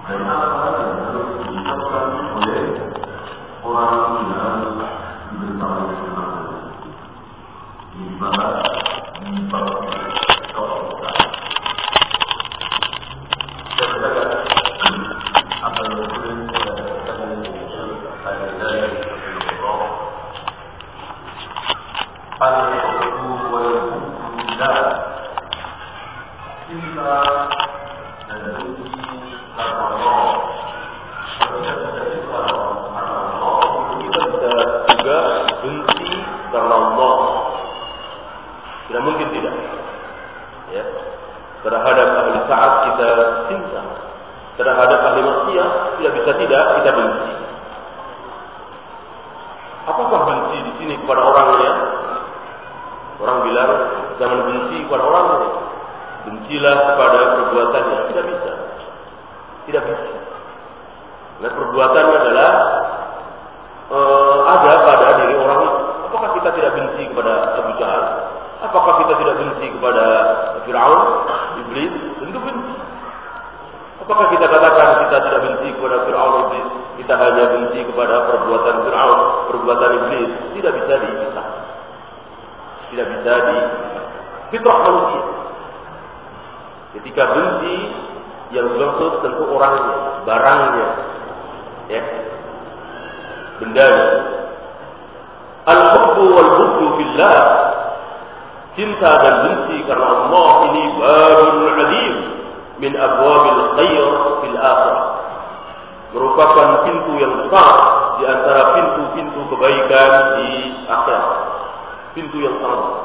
Dan apa yang harus diucapkan oleh orang yang diberitahu Islam di bawah apa yang tidak mungkin tidak, ya. Terhadap ahli taat kita cinta, terhadap ahli maksiat tidak bisa tidak kita benci. Apakah benci di sini kepada orangnya? Orang bilang jangan benci kepada orangnya, bencilah kepada perbuatannya. Tidak bisa, tidak bisa. Nah, perbuatannya adalah ada pada diri orang itu. Apakah kita tidak benci kepada Abu Jahal? Apakah kita tidak benci kepada Fir'aun, Iblis? Tentu benci. Apakah kita katakan kita tidak benci kepada Fir'aun, Iblis? Kita hanya benci kepada perbuatan Fir'aun, perbuatan Iblis. Tidak bisa dipisah. Tidak bisa di fitrah manusia. Ketika benci, yang dimaksud tentu orangnya, barangnya, ya, bendanya. Al-hubbu wal-hubbu fillah. Cinta dan benci karena Allah ini babun adim min abwabil khair fil akhirah. Merupakan pintu yang besar di antara pintu-pintu kebaikan di akhirat. Pintu yang sangat besar.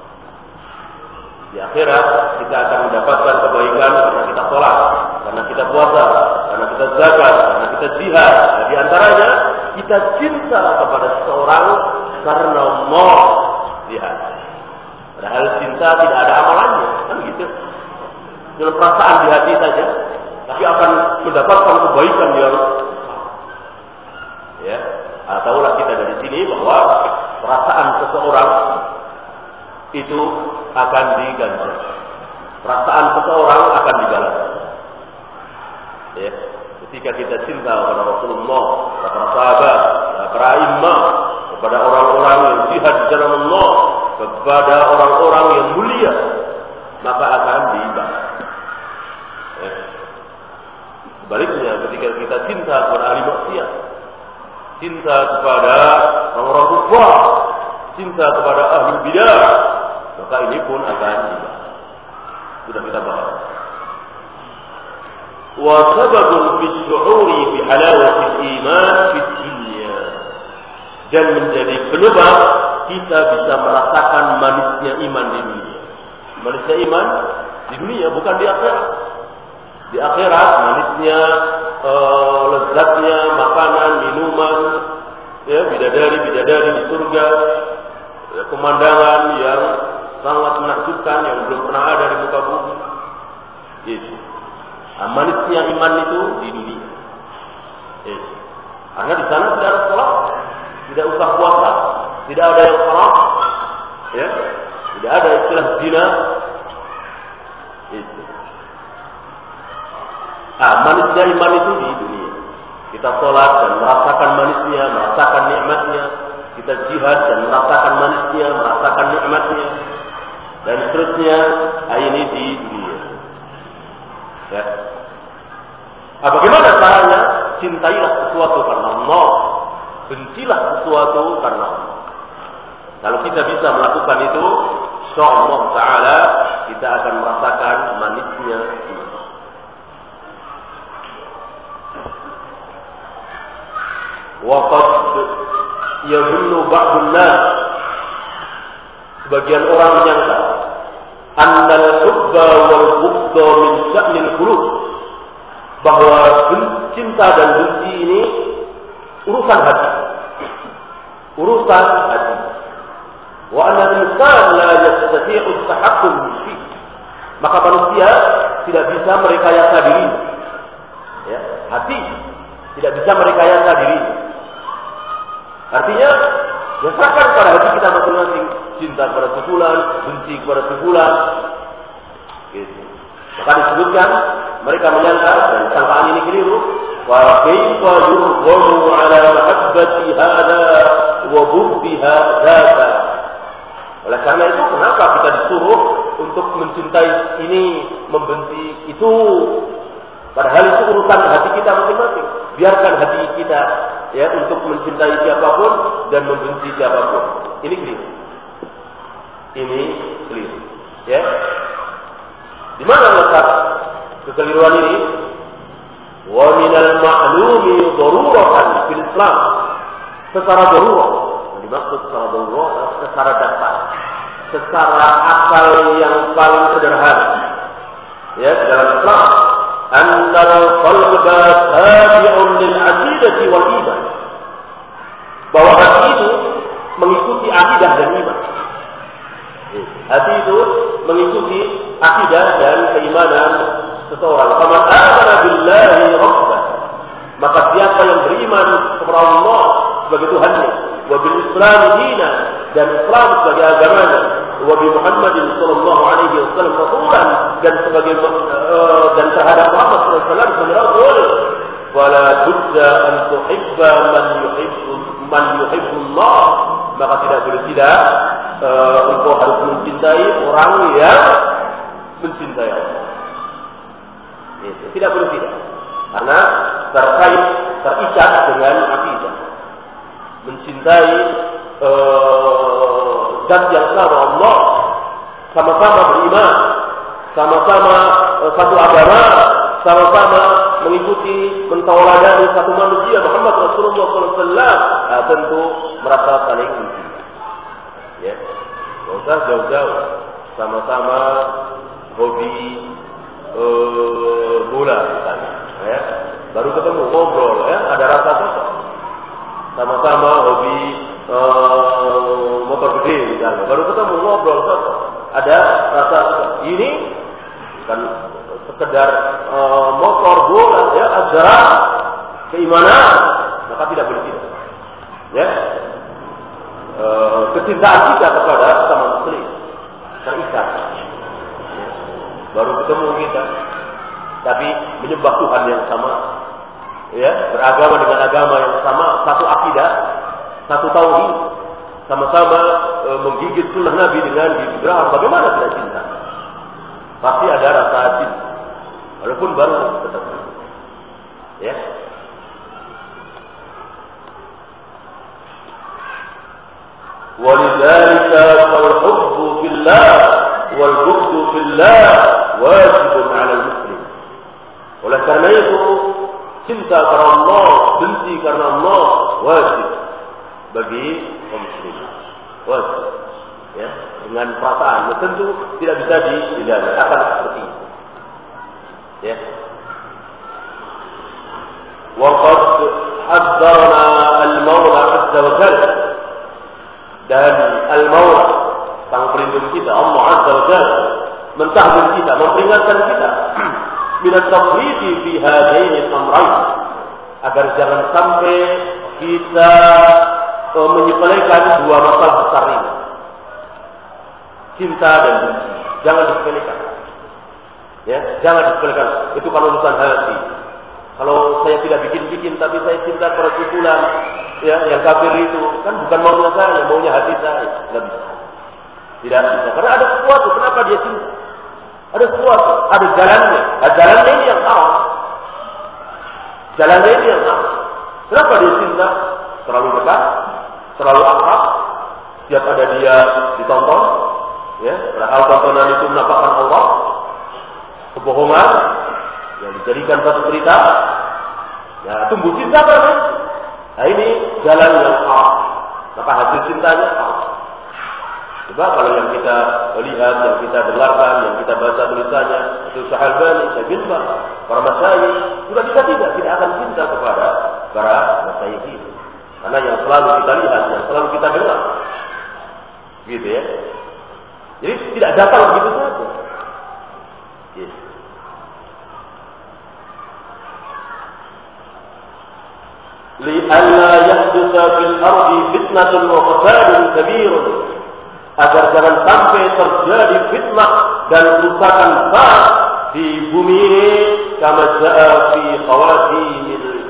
Di akhirat kita akan mendapatkan kebaikan karena kita sholat, karena kita puasa, karena kita zakat, karena kita jihad. Nah, di antaranya kita cinta kepada seseorang karena Allah. Lihat. Padahal cinta tidak ada amalannya, kan gitu. Dengan perasaan di hati saja, tapi akan mendapatkan kebaikan yang ya. Tahulah kita dari sini bahwa perasaan seseorang itu akan diganjar. Perasaan seseorang akan dibalas. Ya. Ketika kita cinta kepada Rasulullah, kepada para sahabat, kepada para imam, kepada orang-orang yang jihad di jalan Allah, kepada orang-orang yang mulia, maka akan dibalas. Sebaliknya, ketika kita cinta kepada ahli maksiat, cinta kepada orang-orang kufar, cinta kepada ahli bidah, maka ini pun akan dibalas. Sudah kita bahas. Wa sababun fi syu'uri bi halawati iman fi dunya. Dan menjadi penyebab kita bisa merasakan manisnya iman di dunia. Manisnya iman di dunia, bukan di akhirat. Di akhirat manisnya, lezatnya makanan, minuman, ya, bidadari di surga, ya, pemandangan yang sangat menakjubkan yang belum pernah ada di muka bumi. Itu. Manisnya iman itu di dunia. Itu. Karena di sana tidak ada sholat, tidak usah puasa, tidak ada yang haram, ya, tidak ada istilah zina. Itu. Manisnya iman itu di dunia. Kita sholat dan merasakan manisnya, merasakan nikmatnya. Kita jihad dan merasakan manisnya, merasakan nikmatnya. Dan seterusnya, ini di dunia. Ya. Bagaimana caranya? Cintailah sesuatu karena Allah. Bencilah sesuatu karena Allah. Kalau kita bisa melakukan itu, insyaallah Ta'ala kita akan merasakan manisnya iman. Waqad yadhunnu ba'dun nas, sebagian orang menyangka annal hubba wal bughda min sya'nil qulub, bahwa cinta dan benci ini urusan hati. Urusan hati. Wa anna al-insan la yastati'u at-tahakkum fi. Maka manusia tidak bisa merekayasa diri. Ya, hati tidak bisa merekayasa diri. Artinya, ya serahkan pada hati kita masing-masing. Cinta kepada sebulan, benci kepada sebulan. Gitu. Maka disebutkan, mereka menyangka, dan sangkaan ini keliru, Wa kaifa yurghamu ala mahabbati hada wa bughdiha dzaka. Oleh karena itu kenapa kita disuruh untuk mencintai ini, membenci itu? Padahal itu urusan hati kita masing-masing. Biarkan hati kita ya untuk mencintai siapapun dan membenci siapapun. Ini keliru. Ini keliru. Ya. Di mana letak kekeliruan ini? Wa minal ma'lumi daruratan fil Islam. Secara darurah. Dimaksud secara darurah, secara dasar. Secara akal yang paling sederhana. Ya, dalam Islam, annal qalba tabi'un lil 'aqidati wal iman. Bahwa hati itu mengikuti akidah dan iman. Hati itu mengikuti akidah dan keimanan seseorang. Faman amana billahi rabban, maka siapa yang beriman kepada Allah sebagai Tuhannya, wa bil Islam dinan, dan Islam sebagai agamanya, wa bi Muhammadin sallallahu alaihi wasallam rasulan, dan sebagai dan terhadap Muhammad sallallahu alaihi wasallam sebagai rasul, wala budda an tuhibba man yuhibbu Allah, maka tidak boleh tidak engkau harus mencintai orang yang mencintai Allah. Itu tidak boleh tidak, karena terikat dengan akidah. Mencintai zat yang sama, Allah, sama-sama beriman, sama-sama satu agama, sama-sama mengikuti mentauladani satu manusia Muhammad Rasulullah SAW, tentu merasa saling mencintai. Ya, nggak usah jauh-jauh, sama-sama hobi bola misalnya, ya, baru ketemu ngobrol, ya, ada rasa cocok. Sama-sama hobi motor gede misalnya, baru ketemu ngobrol cocok, ada rasa ini kan sekedar motor bola, ya, ada keimanan, maka tidak boleh tidak, ya. Kecintaan kita kepada sama muslim terikat, ya. Baru ketemu kita, tapi menyembah Tuhan yang sama, ya, beragama dengan agama yang sama, satu akidah, satu tauhid, sama-sama menggigit sunnah Nabi dengan gigi geraham. Bagaimana tidak cinta? Pasti ada rasa cinta, walaupun baru ketemu, ya. ولذلك فالحب في الله والبغض في الله واجب على المسلم. Oleh karena itu cinta karena Allah, benci karena Allah wajib bagi kaum muslimin. Wajib, ya, dengan perasaan. Tentu tidak bisa dihindari, akan seperti itu. Ya. Waqad hadzarna al-Maula azza wa jalla, dan Al-Maula, sang pelindung kita, Allah Azza wa Jalla, mentahdir kita, memperingatkan kita min at-tafriqi fi hadaini al-amrayn, agar jangan sampai kita menyepelekan dua masalah besar ini, cinta dan benci. Jangan disepelekan, ya, jangan disepelekan. Itu kalau urusan hati. Kalau saya tidak bikin-bikin, tapi saya cinta pada kumpulan, ya, yang kafir itu, kan bukan maunya saya, maunya hati saya. Tidak bisa. Tidak bisa. Karena ada sesuatu. Kenapa dia cinta? Ada sesuatu. Ada jalannya. Nah, jalannya ini yang salah. Jalannya ini yang salah. Kenapa dia cinta? Terlalu dekat, terlalu akrab. Setiap ada dia ditonton, ya, padahal tontonan itu menampakkan Allah, kebohongan yang dijadikan satu berita, ya, tumbuh cinta kan? Nah, ini jalan yang salah, maka hasil cintanya salah. Coba kalau yang kita lihat, yang kita dengarkan, yang kita baca tulisannya, itu Syahalbani, Syabinbah, para masyayikh, sudah bisa tidak akan cinta kepada para masyayikh itu, karena yang selalu kita lihat, yang selalu kita dengar, gitu ya. Jadi tidak datang begitu saja. Yes. لئلا يحدث في الأرض فتنة وفساد كبير, agar jangan sampai terjadi fitnah dan kerusakan besar di bumi ini, kama jaa fi khawatimil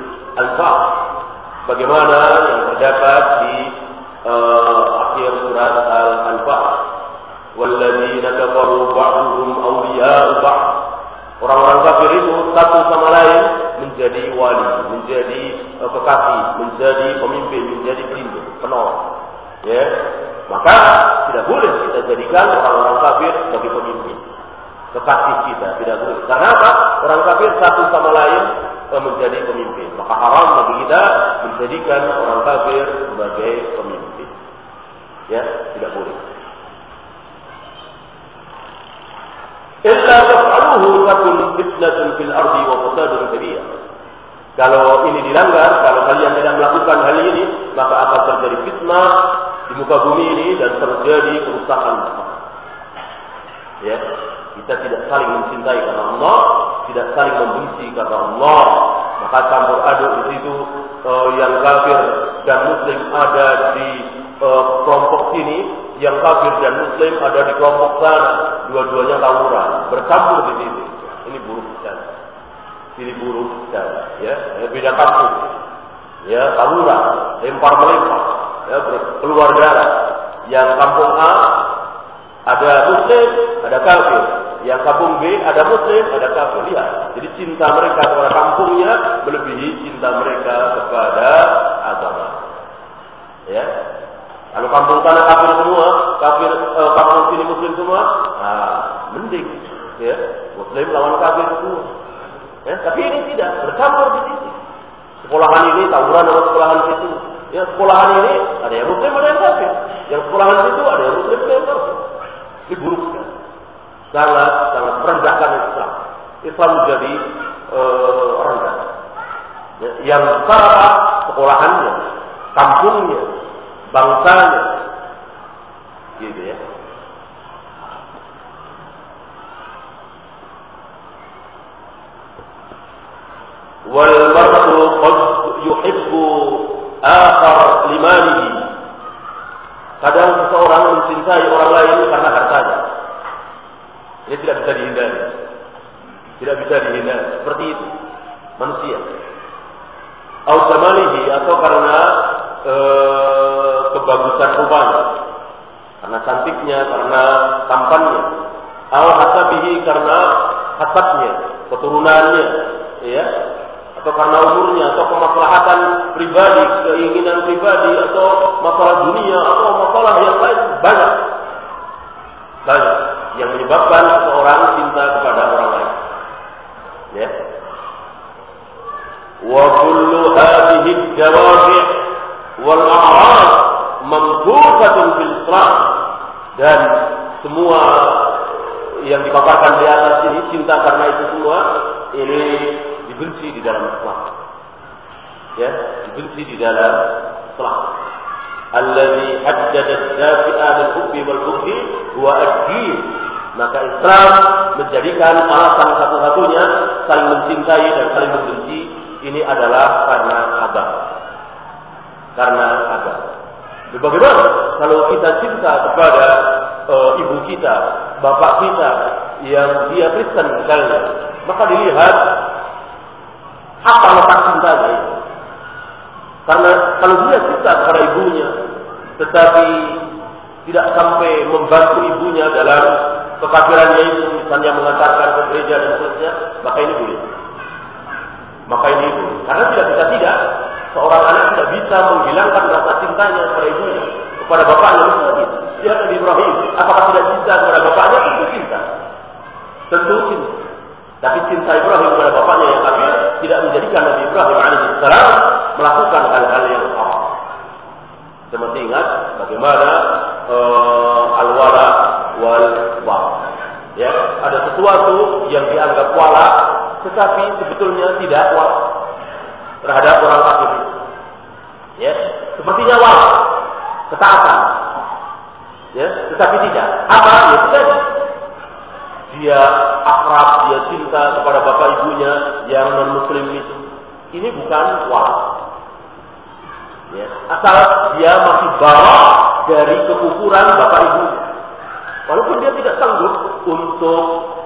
Bagaimana yang terdapat di akhir surat Al-Anfal, walladzina kafaru ba'duhum awliya'u ba'd. Orang-orang kafir itu satu sama lain menjadi wali, menjadi kekasih, menjadi pemimpin, menjadi pelindung, penolong. Ya, maka tidak boleh kita jadikan orang-orang kafir sebagai pemimpin, kekasih kita, tidak boleh. Karena apa? Orang kafir satu sama lain menjadi pemimpin. Maka haram bagi kita menjadikan orang kafir sebagai pemimpin. Ya, tidak boleh. Illa taf'aluhu takun fitnatun fil ardi wa fasadun kabir. Kalau ini dilanggar, kalau kalian tidak melakukan hal ini, maka akan terjadi fitnah di muka bumi ini dan terjadi kerusakan. Ya, kita tidak saling mencintai karena Allah, tidak saling membenci karena Allah. Maka campur aduk di situ, yang kafir dan muslim ada di kelompok sini, yang kafir dan muslim ada di kelompok sana, dua-duanya tawuran, bercampur di sini. Ini buruk sekali. Ini buruk sekali. Ya, beda kampung. Ya, tawuran, lempar melempar, ya, keluar darah. Yang kampung A ada muslim, ada kafir. Yang kampung B ada muslim, ada kafir. Lihat. Jadi cinta mereka kepada kampungnya melebihi cinta mereka kepada agama. Ya. Kalau kampung sana kafir semua, kampung sini muslim semua, mending. Ya. Muslim lawan kafir semua. Ya. Tapi ini tidak, bercampur di sini. Sekolahan ini tawuran sama sekolahan situ. Ya, sekolahan ini ada yang muslim, ada yang kafir. Yang sekolahan situ ada yang muslim, ada yang kafir. Ini buruk sekali. Sangat merendahkan Islam. Islam menjadi rendah. Ya, yang besar sekolahannya, kampungnya, bangsanya, gitu ya. Wal mar'u qad yuhibbu akhar limanihi. Kadang seseorang mencintai orang lain karena hartanya. Ini tidak bisa dihindari. Tidak bisa dihindari. Seperti itu manusia. Au jamalihi, atau karena kebagusan rupanya, karena cantiknya, karena tampannya. Au hasabihi, karena hasabnya, keturunannya, ya, atau karena umurnya, atau kemaslahatan pribadi, keinginan pribadi, atau masalah dunia, atau masalah yang lain, banyak yang menyebabkan seseorang cinta kepada orang lain. Ya. Wa kullu hadhihi ad-dawafi' wal a'rad mamduhatun fil Islam, dan semua yang dipaparkan di atas ini, cinta karena itu semua, ini dibenci di dalam Islam. Ya, dibenci di dalam Islam. Alladzi haddada ad-dafi'a bil hubbi wal bughdi huwa ad-din. Maka Islam menjadikan alasan satu-satunya saling mencintai dan saling membenci ini adalah karena agama. Karena agama. Bagaimana kalau kita cinta kepada ibu kita, bapak kita yang dia Kristen misalnya, maka dilihat apa letak cintanya itu. Karena kalau dia cinta kepada ibunya, tetapi tidak sampai membantu ibunya dalam kekafirannya itu, misalnya mengantarkan ke gereja dan seterusnya, maka ini boleh. Maka ini boleh. Karena tidak seorang anak tidak bisa menghilangkan rasa cintanya kepada ibunya, kepada bapaknya. Misalnya, lihat Nabi Ibrahim, apakah tidak cinta kepada bapaknya? Tentu cinta. Tentu cinta. Tapi cinta Ibrahim kepada bapaknya yang kafir tidak menjadikan Nabi Ibrahim alaihissalam melakukan hal-hal yang haram. Kita masih ingat bagaimana al-wala wal bara. Ya, ada sesuatu yang dianggap wala, tetapi sebetulnya tidak wala terhadap orang kafir. Ya, sepertinya wala, ketaatan. Ya, tetapi tidak. Apa? Ya tidak. Dia akrab, dia cinta kepada bapak ibunya yang non-muslim itu. Ini bukan wala. Ya, asal dia masih bara dari kekufuran bapak ibunya. Walaupun dia tidak sanggup untuk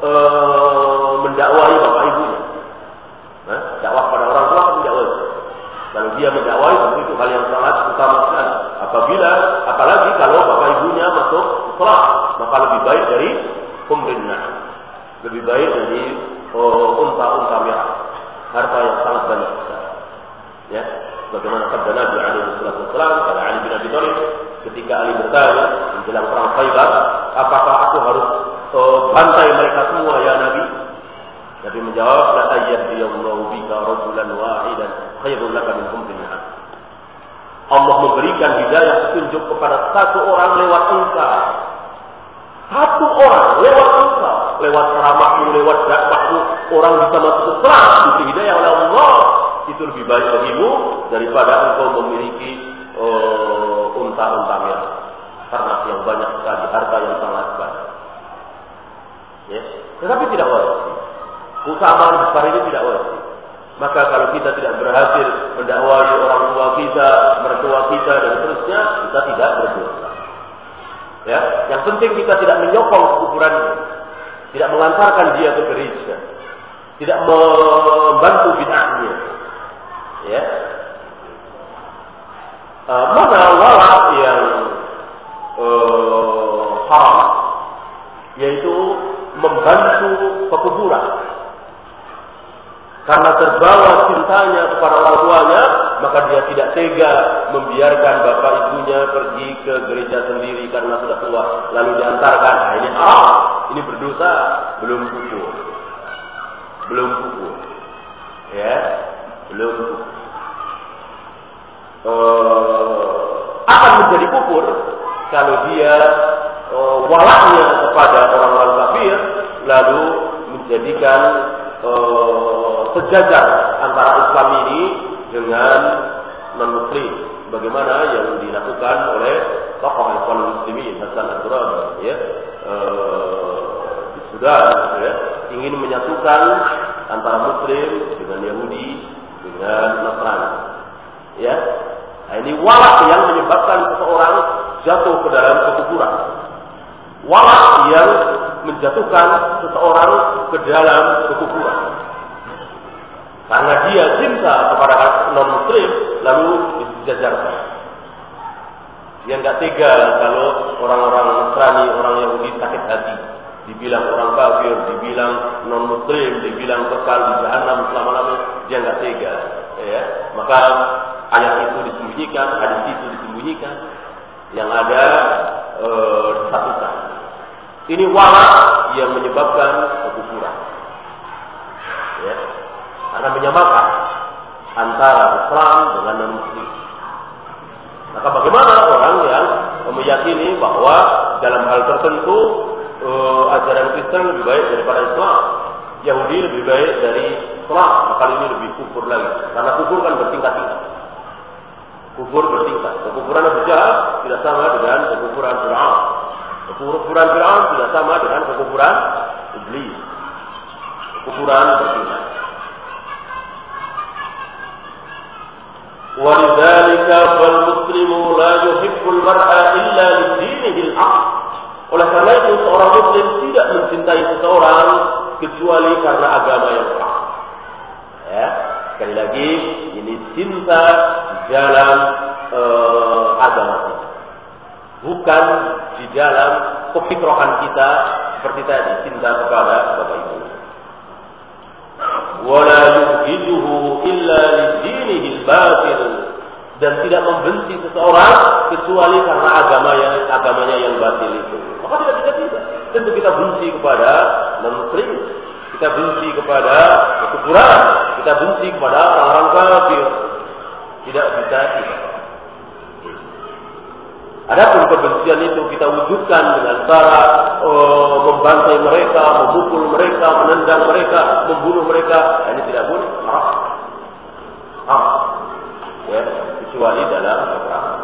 mendakwai bapak ibunya. Dakwah pada orang tua kan tidak wajib. Kalau dia mendakwai, tentu hal yang sangat utama sekali. Apalagi kalau bapak ibunya masuk Islam, maka lebih baik dari pemberian, lebih baik dari unta-unta merah, harta yang sangat banyak sekali. Ya, bagaimana sabda Nabi alaihi wasallam kepada Ali bin Abi Thalib ketika Ali bertanya menjelang perang Khaybar, apakah aku harus bantai mereka semua ya Nabi? Nabi menjawab, la ayyadiyallahu bika rajulan wahidan khairul laka min humrin na'am. Allah memberikan hidayah petunjuk kepada satu orang lewat engkau. Satu orang lewat engkau, lewat ceramahmu, lewat dakwahmu, orang bisa masuk Islam, itu hidayah oleh Allah. Itu lebih baik bagimu daripada engkau memiliki unta-unta merah, karena yang banyak sekali, harta yang sangat banyak. Ya. Tetapi tidak wajib. Keutamaan besar ini tidak wajib. Maka kalau kita tidak berhasil mendakwai orang tua kita, mertua kita dan seterusnya, kita tidak berdosa. Ya, yang penting kita tidak menyokong kekufurannya, tidak mengantarkan dia ke gereja, tidak membantu bid'ahnya. Ya. Mana wala yang haram, yaitu membantu pekuburan. Karena terbawa cintanya kepada orang tuanya, maka dia tidak tega membiarkan bapak ibunya pergi ke gereja sendiri karena sudah tua, lalu diantarkan. Nah, ini haram, ini berdosa, belum kufur. Ya, belum kufur. Akan menjadi kufur kalau dia walaknya kepada orang-orang kafir, lalu menjadikan sejajar antara Islam ini dengan non-Muslim, bagaimana yang dilakukan oleh tokoh Ikhwanul Muslimin Hasan Al-Turabi, ya, di Sudan, ya, ingin menyatukan antara Muslim dengan Yahudi dengan Nasrani, ya. Nah, ini walak yang menyebabkan seseorang jatuh ke dalam kekufuran, walak yang menjatuhkan seseorang ke dalam kekufuran. Karena dia cinta kepada non-Muslim, lalu disejajarkan. Dia nggak tega kalau orang-orang Nasrani, orang Yahudi sakit hati, dibilang orang kafir, dibilang non-Muslim, dibilang kekal di jahanam selama-lamanya, dia nggak tega. Ya, maka ayat itu disembunyikan, hadis itu disembunyikan, yang ada disatukan. Ini wala yang menyebabkan kekufuran. Ya. Karena menyamakan antara Islam dengan non-Muslim. Maka bagaimana orang yang meyakini bahwa dalam hal tertentu ajaran Kristen lebih baik daripada Islam, Yahudi lebih baik dari Islam, maka ini lebih kufur lagi. Karena kufur kan bertingkat-tingkat. Kufur bertingkat. Kekufuran Abu Jahal tidak sama dengan kekufuran Fir'aun. Kekufuran Fir'aun tidak sama dengan kekufuran Iblis. Kekufuran bertingkat. وَلِذَلِكَ فَالْمُسْلِمُ لَا يُحِبُّ الْمَرْءَ إِلَّا لِدِينِهِ الْحَقِّ. Oleh karena itu seorang Muslim tidak mencintai seseorang kecuali karena agama yang hak. Ya, sekali lagi ini cinta di dalam agama kita, bukan di dalam kefitrahan kita seperti tadi cinta kepada bapak ibu. وَلَا يُبْغِضُهُ إِلَّا لِدِينِهِ الْبَاطِلِ. Dan tidak membenci seseorang kecuali karena agamanya yang batil itu. Maka tidak. Tentu kita benci kepada non-Muslim, kita benci kepada kekufuran, kita benci kepada orang-orang kafir. Tidak bisa tidak. Adapun kebencian itu kita wujudkan dengan cara membantai mereka, memukul mereka, menendang mereka, membunuh mereka. Ini tidak boleh. Haram. Ya, kecuali dalam peperangan.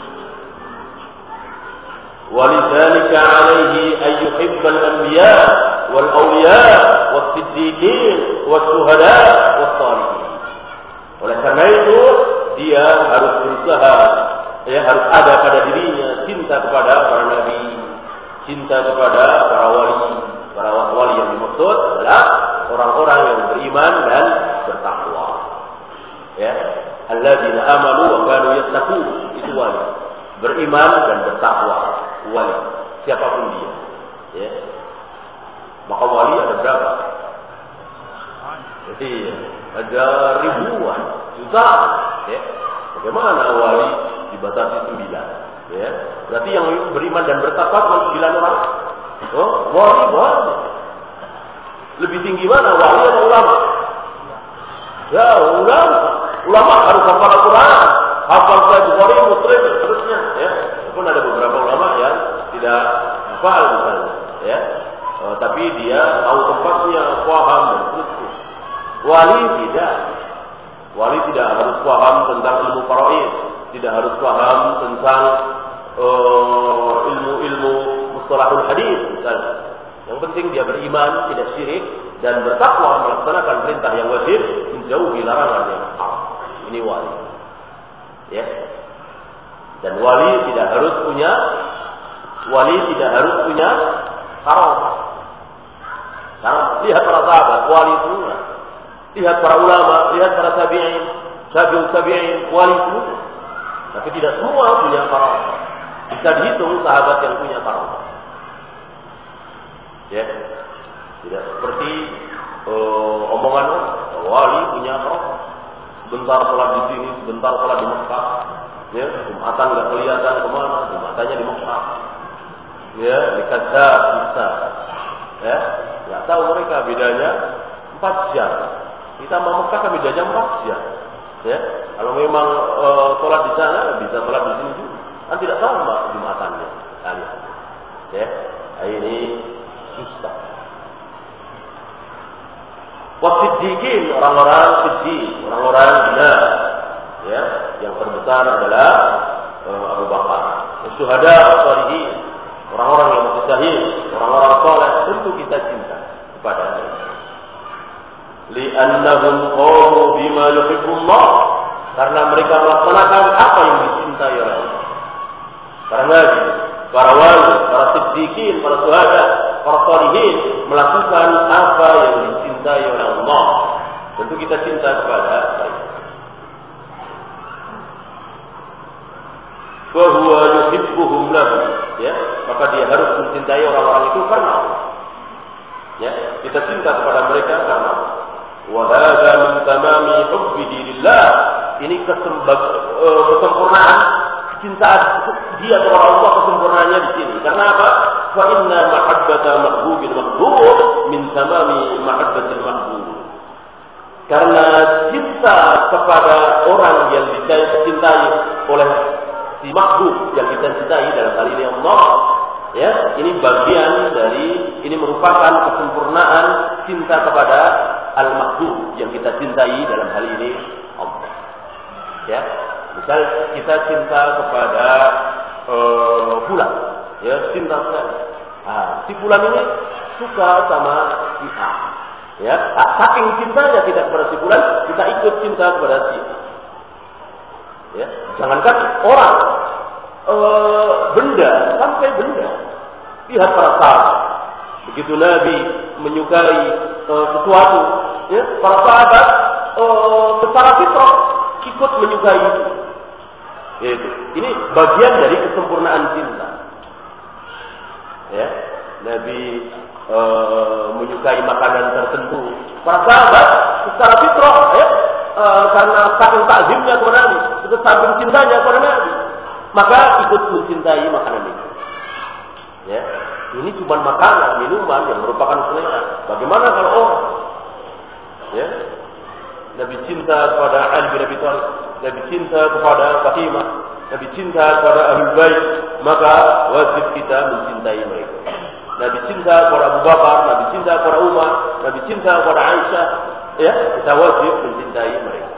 ولذلك عليه أن يحب الأنبياء والأولياء والصديقين والشهداء والصالحين. Oleh karena itu dia harus berusaha, ya, harus ada pada dirinya cinta kepada para nabi, cinta kepada para wali. Para wali yang dimaksud adalah orang-orang yang beriman dan bertakwa. Ya, Alladzina amanu wa kanu yattaqun, itu wali. Beriman dan bertakwa, wali. Siapapun dia. Ya. Maka wali ada berapa? Jadi ada ribuan, jutaan. Ya. Bagaimana wali dibatasi 9? Ya. Berarti yang beriman dan bertakwa cuma 9 orang. Oh, wali. Lebih tinggi mana, wali atau ulama? Ya, ulama harus hafal Al-Quran, hafal Sahih Bukhari, Muslim, terusnya. Ya. Walaupun ada beberapa ulama yang tidak hafal misalnya. Ya. Tapi dia tahu tempatnya, paham dan terusnya. Wali tidak. Wali tidak harus paham tentang ilmu faraid, tidak harus paham tentang ilmu-ilmu mustalahul hadis misalnya. Yang penting dia beriman, tidak syirik dan bertakwa, melaksanakan perintah yang wajib, menjauhi larangan yang haram. Ini wali. Ya. Dan wali tidak harus punya karamah. Lihat para sahabat, wali semua. Lihat para ulama, lihat para tabi'in, wali semua. Tapi tidak semua punya karamah. Bisa dihitung sahabat yang punya karamah. Ya, tidak seperti omongan wali punya karamah. Sebentar sholat di sini, sebentar sholat di Mekah. Ya, Jumatan nggak kelihatan kemana, Jumatannya di Mekah. Ya, di Kadzab bisa. Ya, nggak tahu mereka bedanya 4 jam. Kita mau Mekah kan bedanya 4 jam. Ya, kalau memang sholat di sana bisa sholat di sini juga. Kan tidak sama Jumatannya. Ya, ini susah. Wasiddiqin, orang-orang siddiq, orang-orang benar. Ya, yang terbesar adalah Abu Bakar. Syuhada, sholihin, orang-orang yang mati syahid, orang-orang saleh, tentu kita cinta kepada mereka. Li'annahum qamu bima yuhibbullah, karena mereka melaksanakan apa yang dicintai oleh Allah. Para nabi, para wali, para siddiqin, para syuhada, para sholihin melakukan apa yang dicintai oleh Allah. Tentu kita cinta kepada mereka. Wa huwa yuhibbuhum lahu, ya, maka dia harus mencintai orang-orang itu karena Allah. Ya, kita cinta kepada mereka karena Allah. Wa hadza min tamami hubbihi lillah. Ini kesempurnaan cintaan dia kepada Allah, kesempurnaannya di sini. Karena apa? Fa inna mahabbata mahbubil mahbub min tamami mahabbatil mahbub. Karena cinta kepada orang yang dicintai oleh si mahbub yang kita cintai, dalam hal ini Allah, ya, ini bagian dari, ini merupakan kesempurnaan cinta kepada al-mahbub yang kita cintai, dalam hal ini Allah. Ya, misal kita cinta kepada fulan, ya, cinta sekali. Si fulan ini suka sama si A. Ya, saking cintanya kita kepada si fulan, kita ikut cinta kepada si A. Ya, jangankan orang, benda, sampai benda. Lihat para sahabat. Begitu Nabi menyukai sesuatu, ya, para sahabat secara fitrah ikut menyukai itu. Yaitu, ini bagian dari kesempurnaan cinta. Ya, Nabi menyukai makanan tertentu. Para sahabat secara fitrah, ya, karena saking takzimnya kepada Nabi, saking cintanya kepada Nabi, maka ikut mencintai makanan itu. Ya, ini cuma makanan, minuman yang merupakan selera. Bagaimana kalau orang? Ya, Nabi cinta kepada Ali bin Abi Thalib, Nabi cinta kepada Fatimah, Nabi cinta kepada Ahlul Bait, maka wajib kita mencintai mereka. Nabi cinta kepada Abu Bakar, Nabi cinta kepada Umar, Nabi cinta kepada Aisyah, ya, kita wajib mencintai mereka.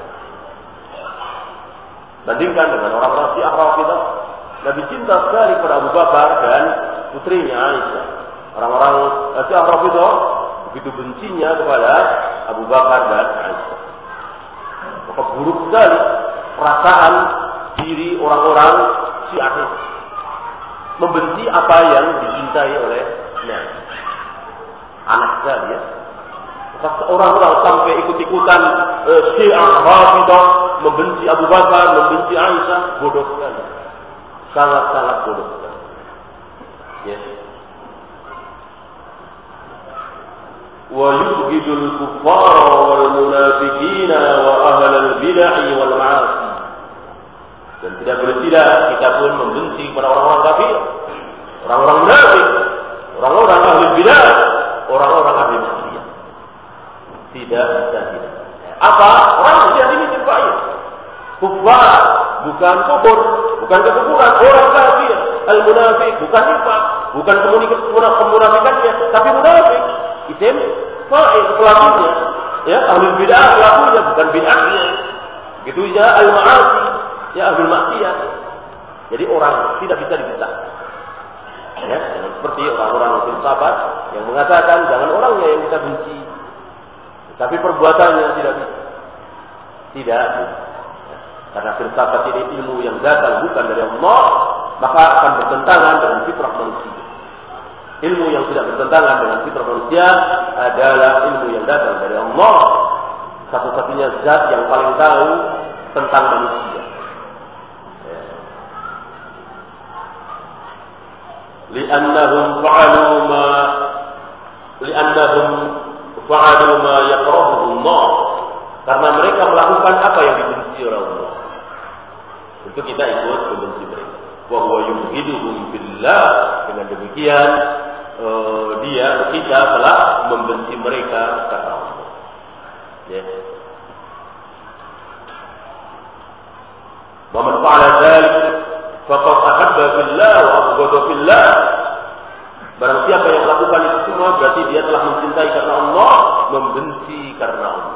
Bandingkan dengan orang-orang Syiah Rafidah, Nabi cinta sekali kepada Abu Bakar dan putrinya Aisyah. Orang-orang Syiah Rafidah begitu bencinya kepada Abu Bakar dan Aisyah. Maka buruk sekali perasaan diri orang-orang Syiah ini, membenci apa yang dicintai oleh Nabi. Anak sekali, ya. Orang-orang sampai ikut-ikutan Syiah Rafidah membenci Abu Bakar, membenci Aisyah, bodoh sekali. Sangat-sangat bodoh sekali. Ya. Wa yubghidul kuffara wal munafiqina wa ahlal bid'ah wal ma'asi. Dan tidak boleh tidak kita pun membenci kepada orang-orang kafir, orang-orang munafik, orang-orang ahli bidah, orang-orang ahli maksiat. Tidak bisa tidak. Apa? Orang yang dicintai. Kufar bukan kufur, bukan kekufuran. Orang kafir, al-munafik bukan nifaq, bukan kemunafikannya, tapi munafik. Isim fa'il pelakunya. Ya, ahli bidah pelakunya bukan bid'ahnya. Begitu ya al-ma'asi, ya ahli maksiat. Jadi orang tidak bisa dipisah. Ya, seperti orang-orang filsafat yang mengatakan jangan orangnya yang kita benci, tapi perbuatannya tidak bisa. Tidak. Karena filsafat ini ilmu yang datang bukan dari Allah, maka akan bertentangan dengan fitrah manusia. Ilmu yang tidak bertentangan dengan fitrah manusia adalah ilmu yang datang dari Allah. Satu-satunya zat yang paling tahu tentang manusia. Li'annahum fa'alu ma yakrahuhu Allah. Karena mereka melakukan apa yang dibenci oleh Allah. Untuk kita ikut membenci mereka. Wa huwa yubghiduhum billah. Dengan demikian kita telah membenci mereka karena Allah. Ya. Wa man fa'ala dzalik faqad ahabba billah wa abghada billah. Barang siapa yang melakukan itu semua berarti dia telah mencintai karena Allah, membenci karena Allah.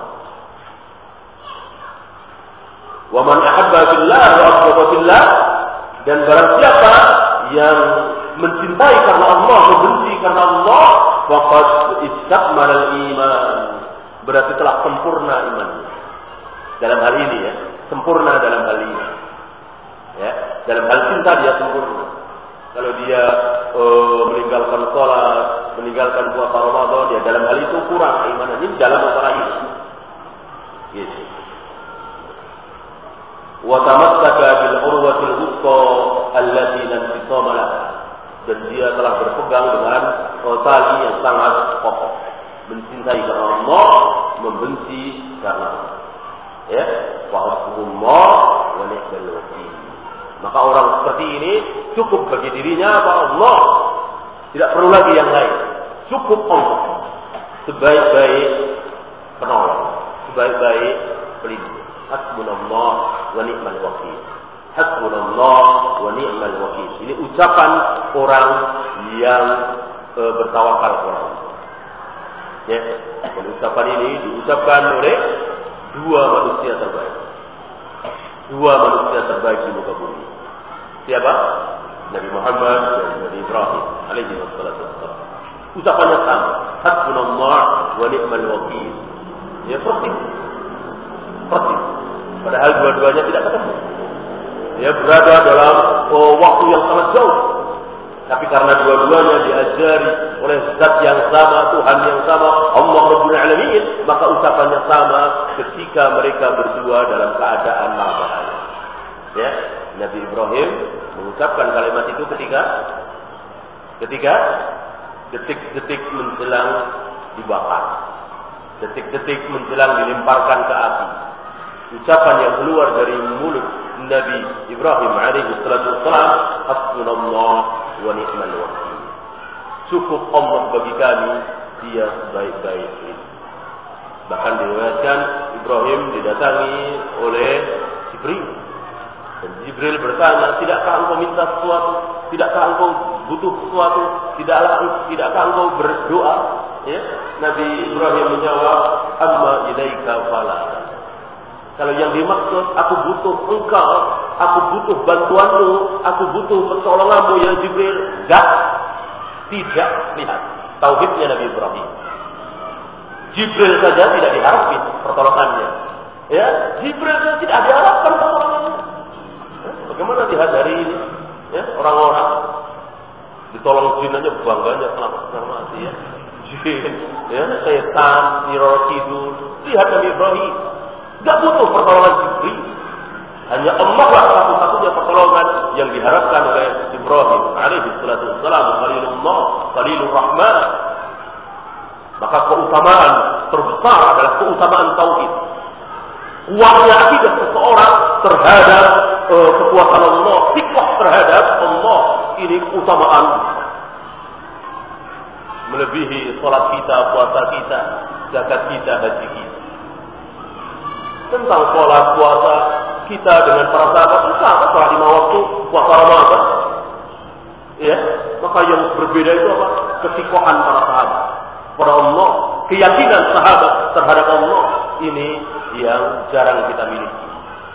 Wa man ahabba billah wa abghada billah, dan barang siapa yang mencintai karena Allah, membenci karena Allah, faqad istakmala al-iman, berarti telah sempurna imannya. Dalam hal ini ya, sempurna dalam hal ini. Ya, dalam hal cinta dia sempurna. Kalau dia meninggalkan sholat, meninggalkan puasa Ramadan, dia dalam hal itu kurang keimanannya dalam masalah ini. Gitu. Wa tamassaka bil urwatil wuthqa allati lam tisama laha. Dan dia telah berpegang dengan tali yang sangat kokoh. Mencintai karena Allah, membenci karena Allah. Ya, wa hasbunallah wa ni'mal wakil. Maka orang seperti ini cukup bagi dirinya apa Allah. Tidak perlu lagi yang lain. Cukup Allah. Sebaik-baik penolong, sebaik-baik pelindung. Hasbunallah wa ni'mal wakil. Hasbunallah wa ni'mal wakil. Ini ucapan orang yang bertawakal kepada Allah. Ya, dan ucapan ini diucapkan oleh dua manusia terbaik. Dua manusia terbaik di muka bumi. Siapa? Nabi Muhammad dan Nabi Ibrahim alaihi wassalam. Ucapannya sama. Hasbunallah wa ni'mal wakil. Ya, persis. Padahal dua-duanya tidak ketemu. Ya, berada dalam waktu yang sangat jauh. Tapi karena dua-duanya diajari oleh zat yang sama, Tuhan yang sama, Allah Rabbul Alamin, maka ucapannya sama ketika mereka berdua dalam keadaan bahaya. Ya, Nabi Ibrahim mengucapkan kalimat itu ketika detik-detik menjelang dibakar, detik-detik menjelang dilemparkan ke api. Ucapan yang keluar dari mulut Nabi Ibrahim alaihi wassalam, hasbunallah wa ni'mal wakil. Cukup Allah bagi kami, dia sebaik-baik ini. Bahkan diriwayatkan Ibrahim didatangi oleh Jibril. Dan Jibril bertanya, tidakkah engkau minta sesuatu? Tidakkah engkau butuh sesuatu? Tidakkah engkau berdoa? Ya? Nabi Ibrahim menjawab, amma ilaika fala. Kalau yang dimaksud, aku butuh engkau, aku butuh bantuanmu, aku butuh pertolonganmu ya Jibril. Tidak, lihat tauhidnya Nabi Ibrahim. Jibril saja tidak diharapkan pertolongannya. Ya, Jibril saja tidak diharapkan pertolongannya. Bagaimana lihat hari ini? Ya, orang-orang ditolong jin aja bangganya selamat mati ya. Jin, ya, setan, Niror Kidul. Lihat Nabi Ibrahim. Tidak butuh pertolongan Jibril. Hanya Allah lah satu-satunya pertolongan yang diharapkan oleh Ibrahim alaihi salatu wassalam, Khalilullah, Khalilur Rahman. Maka keutamaan terbesar adalah keutamaan tauhid. Kuatnya akidah seseorang terhadap kekuasaan Allah, ikhlas terhadap Allah, ini keutamaan melebihi salat kita, puasa kita, zakat kita, haji kita. Tentang salat, puasa kita dengan para sahabat sama, salat 5 waktu, puasa Ramadan. Ya, maka yang berbeda itu apa? Kesikohan para sahabat pada Allah, keyakinan sahabat terhadap Allah, ini yang jarang kita miliki.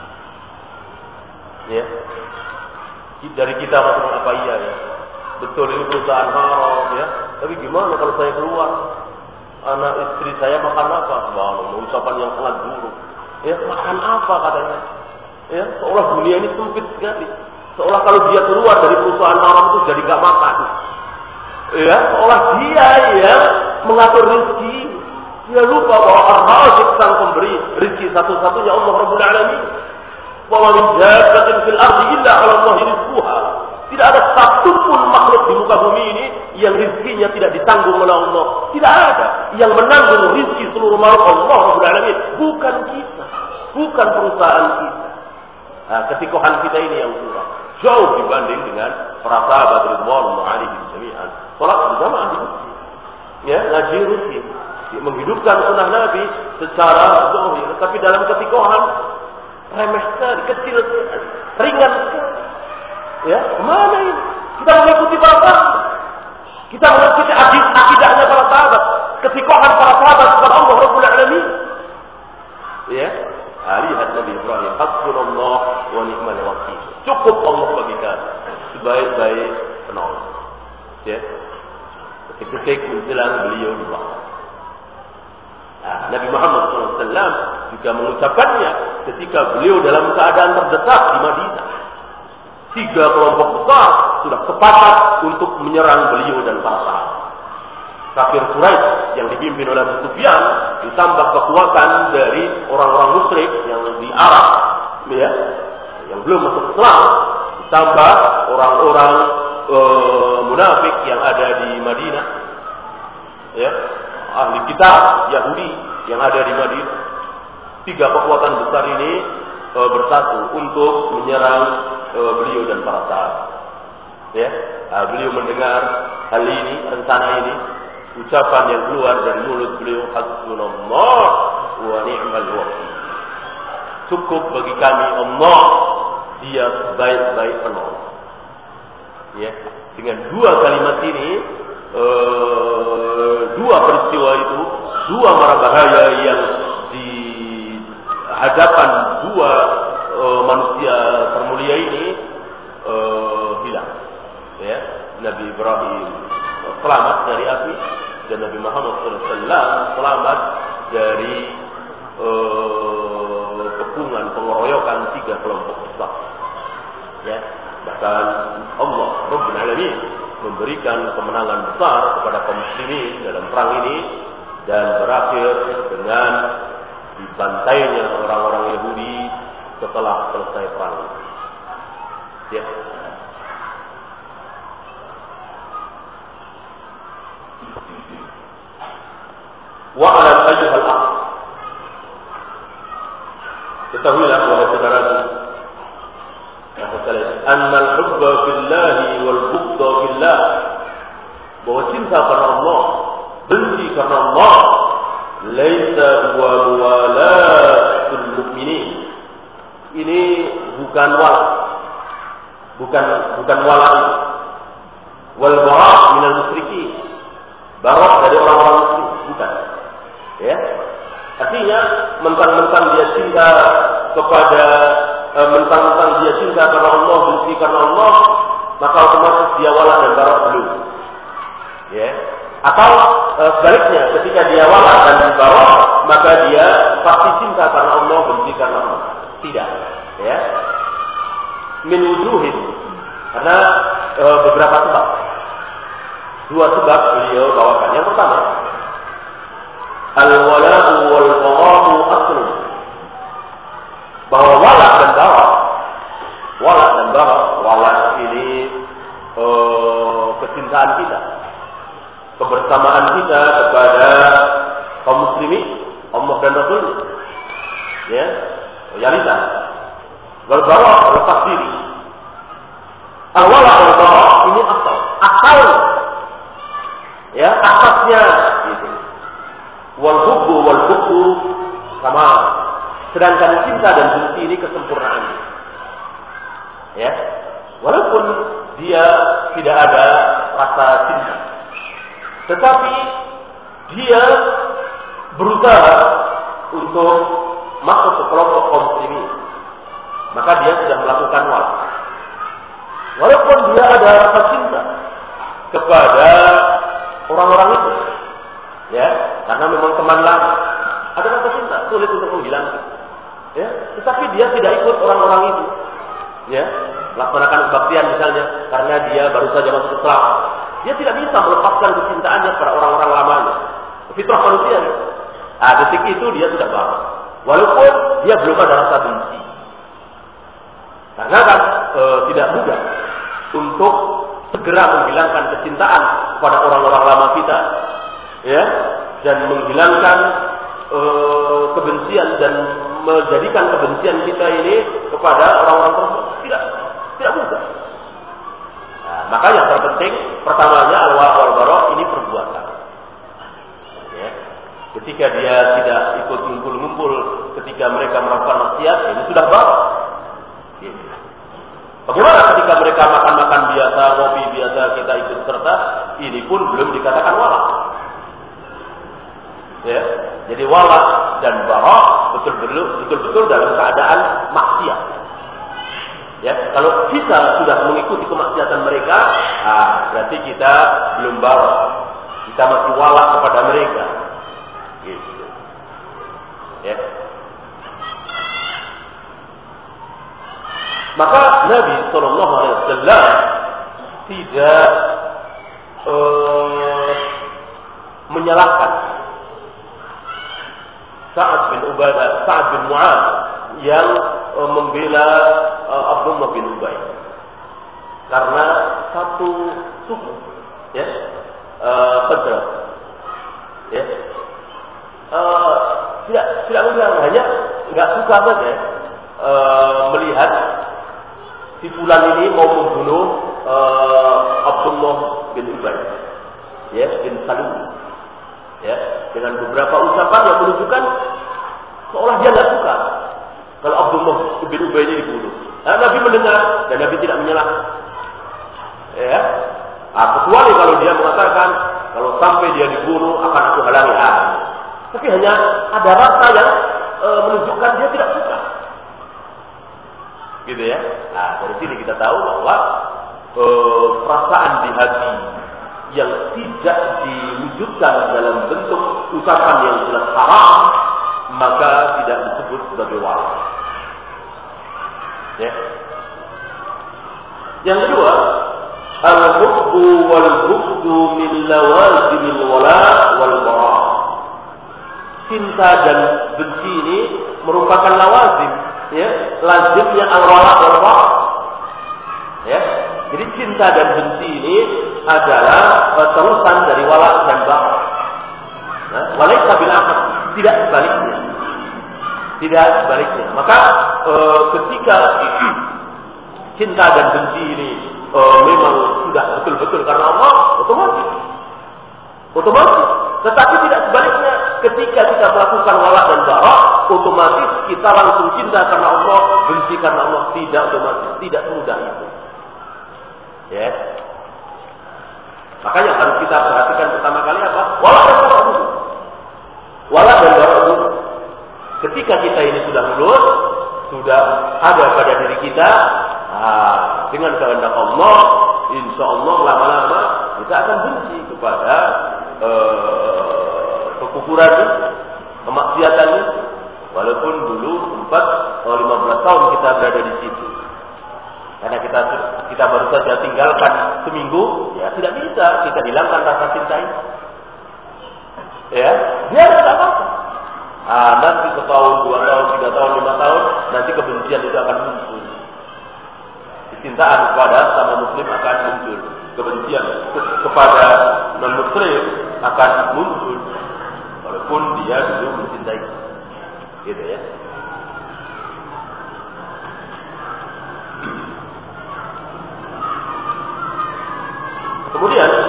Ya, dari kita masuk apa iya ya? Betul ini perusahaan haram ya. Tapi gimana kalau saya keluar? Anak istri saya makan apa? Subhanallah, ucapan yang sangat buruk. Ya, makan apa katanya? Ya, seolah dunia ini sempit sekali. Seolah kalau dia keluar dari perusahaan haram itu jadi gak makan. Ya, seolah dia yang mengatur rezeki. Dia lupa bahwa Ar-Raziq sang pemberi rezeki satu-satunya Allah Rabbul Alamin. Wa min dabbatin fil ardi illa 'ala Allahi rizquha. Tidak ada satupun makhluk di muka bumi ini yang rezekinya tidak ditanggung oleh Allah. Tidak ada yang menanggung rezeki seluruh makhluk Allah Rabbul Alamin. Bukan kita, bukan perusahaan kita. Nah, ketikohan kita ini yang kurang. Jauh dibanding dengan para sahabat ridwanullah alaihim jami'an. Salat berjamaah di masjid. Ya, ngaji rutin. Menghidupkan sunnah Nabi secara zahir, tapi dalam ketikohan remeh sekali, kecil sekali, ringan sekali. Ya, kemana ini? Kita mengikuti para sahabat. Kita mengikuti akidahnya para sahabat, ketikohan para sahabat kepada Allah Rabbul Alamin. Ya, lihat Nabi Ibrahim, hasbunallah wa ni'mal wakil. Cukup Allah bagi kami sebaik-baik penolong. Ya, ketika menjelang beliau di bawah. Nabi Muhammad SAW juga mengucapkannya ketika beliau dalam keadaan terdesak di Madinah. 3 kelompok besar sudah sepakat untuk menyerang beliau dan para sahabat. Kafir Quraisy yang dipimpin oleh Abu Sufyan ditambah kekuatan dari orang-orang musyrik yang di Arab, ya, yang belum masuk Islam, ditambah orang-orang munafik yang ada di Madinah, ya, ahli kitab Yahudi yang ada di Madinah. 3 kekuatan besar ini bersatu untuk menyerang beliau dan para sahabat. Ya, beliau mendengar hal ini, rencana ini, ucapan yang keluar dari mulut beliau, hasbunallah wa ni'mal wakil. Cukup bagi kami Allah, Dia sebaik-baik penolong. Ya, dengan 2 kalimat ini, 2 peristiwa itu, 2 mara bahaya yang di hadapan 2 manusia termulia ini hilang. Ya, Nabi Ibrahim selamat dari api dan Nabi Muhammad SAW selamat dari kepungan pengeroyokan 3 kelompok besar. Ya, bahkan Allah Rabbul Alamin memberikan kemenangan besar kepada kaum muslimin dalam perang ini dan berakhir dengan dibantainya orang-orang Yahudi setelah selesai perang. Ya. Wa'alam ayyuhal akh, ketahuilah wahai saudaraku annal hubba fillahi wal bughda fillah, bahwa cinta karena Allah, benci karena Allah, laisa huwa muwalatul mu'minin. Ini bukan wala, bukan wala itu. Wal bara' minal musyrikin, bara' dari orang-orang musyrik, bukan. Ya, artinya mentang-mentang dia cinta kepada mentang-mentang dia cinta karena Allah, benci karena Allah, maka otomatis dia wala dan bara' belum. Ya, atau sebaliknya, ketika dia wala dan bara' maka dia pasti cinta karena Allah, benci karena Allah. Tidak, ya. Min wujuhin, karena beberapa sebab. 2 sebab beliau bawakan. Yang pertama, al-wala'u wal-bara'u aslun, bahwa wala dan bara kecintaan kita, kebersamaan kita kepada kaum muslimin, Allah dan Rasul, ya, loyalitas, wal bara, lepas diri. Al-wala wal bara ini asal, ya, asasnya gitu. Wal hubbu sama. Sedangkan cinta dan benci ini kesempurnaan. Ya, walaupun dia tidak ada rasa cinta, tetapi dia berusaha untuk masuk ke kelompok kaum muslimin, maka dia sudah melakukan wala. Walaupun dia ada rasa cinta kepada orang-orang itu, ya, karena memang teman lama, ada rasa cinta, sulit untuk menghilangkan, ya, tetapi dia tidak ikut orang-orang itu, ya, melaksanakan kebaktian misalnya, karena dia baru saja masuk Islam, dia tidak bisa melepaskan kecintaannya kepada orang-orang lamanya, fitrah manusia. Detik itu dia sudah baru, walaupun dia belum ada rasa benci, karena kan tidak mudah untuk segera menghilangkan kecintaan kepada orang-orang lama kita, ya, dan menghilangkan kebencian dan menjadikan kebencian kita ini kepada orang-orang tersebut tidak mudah. Nah, maka yang terpenting pertamanya al-wala wal bara ini perbuatan. Ya. Ketika dia tidak ikut ngumpul-ngumpul ketika mereka melakukan maksiat, ini sudah bara. Gitu. Bagaimana ketika mereka makan-makan biasa, ngopi biasa, kita ikut serta, ini pun belum dikatakan wala. Ya, jadi wala dan bara betul-betul dalam keadaan maksiat. Ya, kalau kita sudah mengikuti kemaksiatan mereka, berarti kita belum bara. Kita masih wala kepada mereka. Gitu. Ya. Maka Nabi Sallallahu Alaihi Wasallam tidak menyalahkan Sa'ad bin Ubadah, Sa'ad bin Mu'adz yang membela Abdullah bin Ubay karena satu suku, ya, Khazraj, ya, tidak bilang, hanya nggak suka saja melihat si fulan ini mau membunuh Abdullah bin Ubay, ya, bin Salul, ya, dengan beberapa ucapan yang menunjukkan seolah dia nggak suka kalau Abdullah bin Ubay ini dibunuh. Nabi mendengar dan Nabi tidak menyalahkan, ya, kecuali kalau dia mengatakan kalau sampai dia dibunuh akan aku halangi. Tapi hanya ada rasa yang menunjukkan dia tidak suka, gitu ya. Dari sini kita tahu bahwa perasaan di hati yang tidak diwujudkan dalam bentuk ucapan yang jelas haram, maka tidak disebut sebagai wala. Ya. Yang kedua, al-hubbu wal-bughdu min lawazimil wala wal bara. Cinta dan benci ini merupakan lawazim, ya, lazimnya al-wala wal bara. Ya. Jadi cinta dan benci ini adalah terusan dari wala dan bara. Nah, walaika bil aqd, tidak sebaliknya. Tidak sebaliknya. Maka ketika cinta dan benci ini memang sudah betul-betul karena Allah, otomatis. Tetapi tidak sebaliknya. Ketika kita melakukan wala dan bara, otomatis kita langsung cinta karena Allah, benci karena Allah. Tidak otomatis, tidak mudah itu. Ya. Makanya harus kita perhatikan pertama kali apa? Wala dan bara dulu. Wala dan bara dulu. Ketika kita ini sudah lulus, sudah ada pada diri kita, dengan kehendak Allah, insya Allah lama-lama kita akan benci kepada kekufuran, kemaksiatan, walaupun dulu sempat 15 tahun kita berada di situ. Karena kita baru saja tinggalkan seminggu, ya tidak bisa kita hilangkan rasa cinta ini. Ya, biar tidak apa-apa. Nanti setahun, 2 tahun, 3 tahun, 5 tahun, nanti kebencian itu akan muncul. Kecintaan kepada sama muslim akan muncul. kebencian kepada non-muslim akan muncul walaupun dia dulu mencintai, gitu ya. Kemudian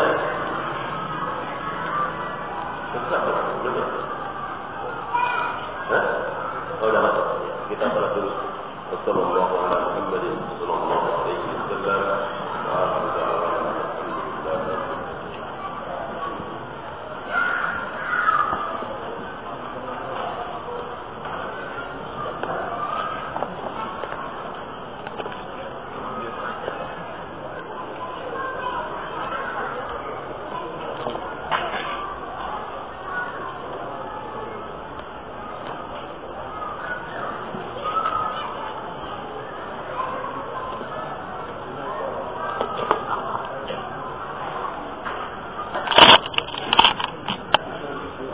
udah masuk. Kita salat dulu. Wassalamualaikum warahmatullahi wabarakatuh.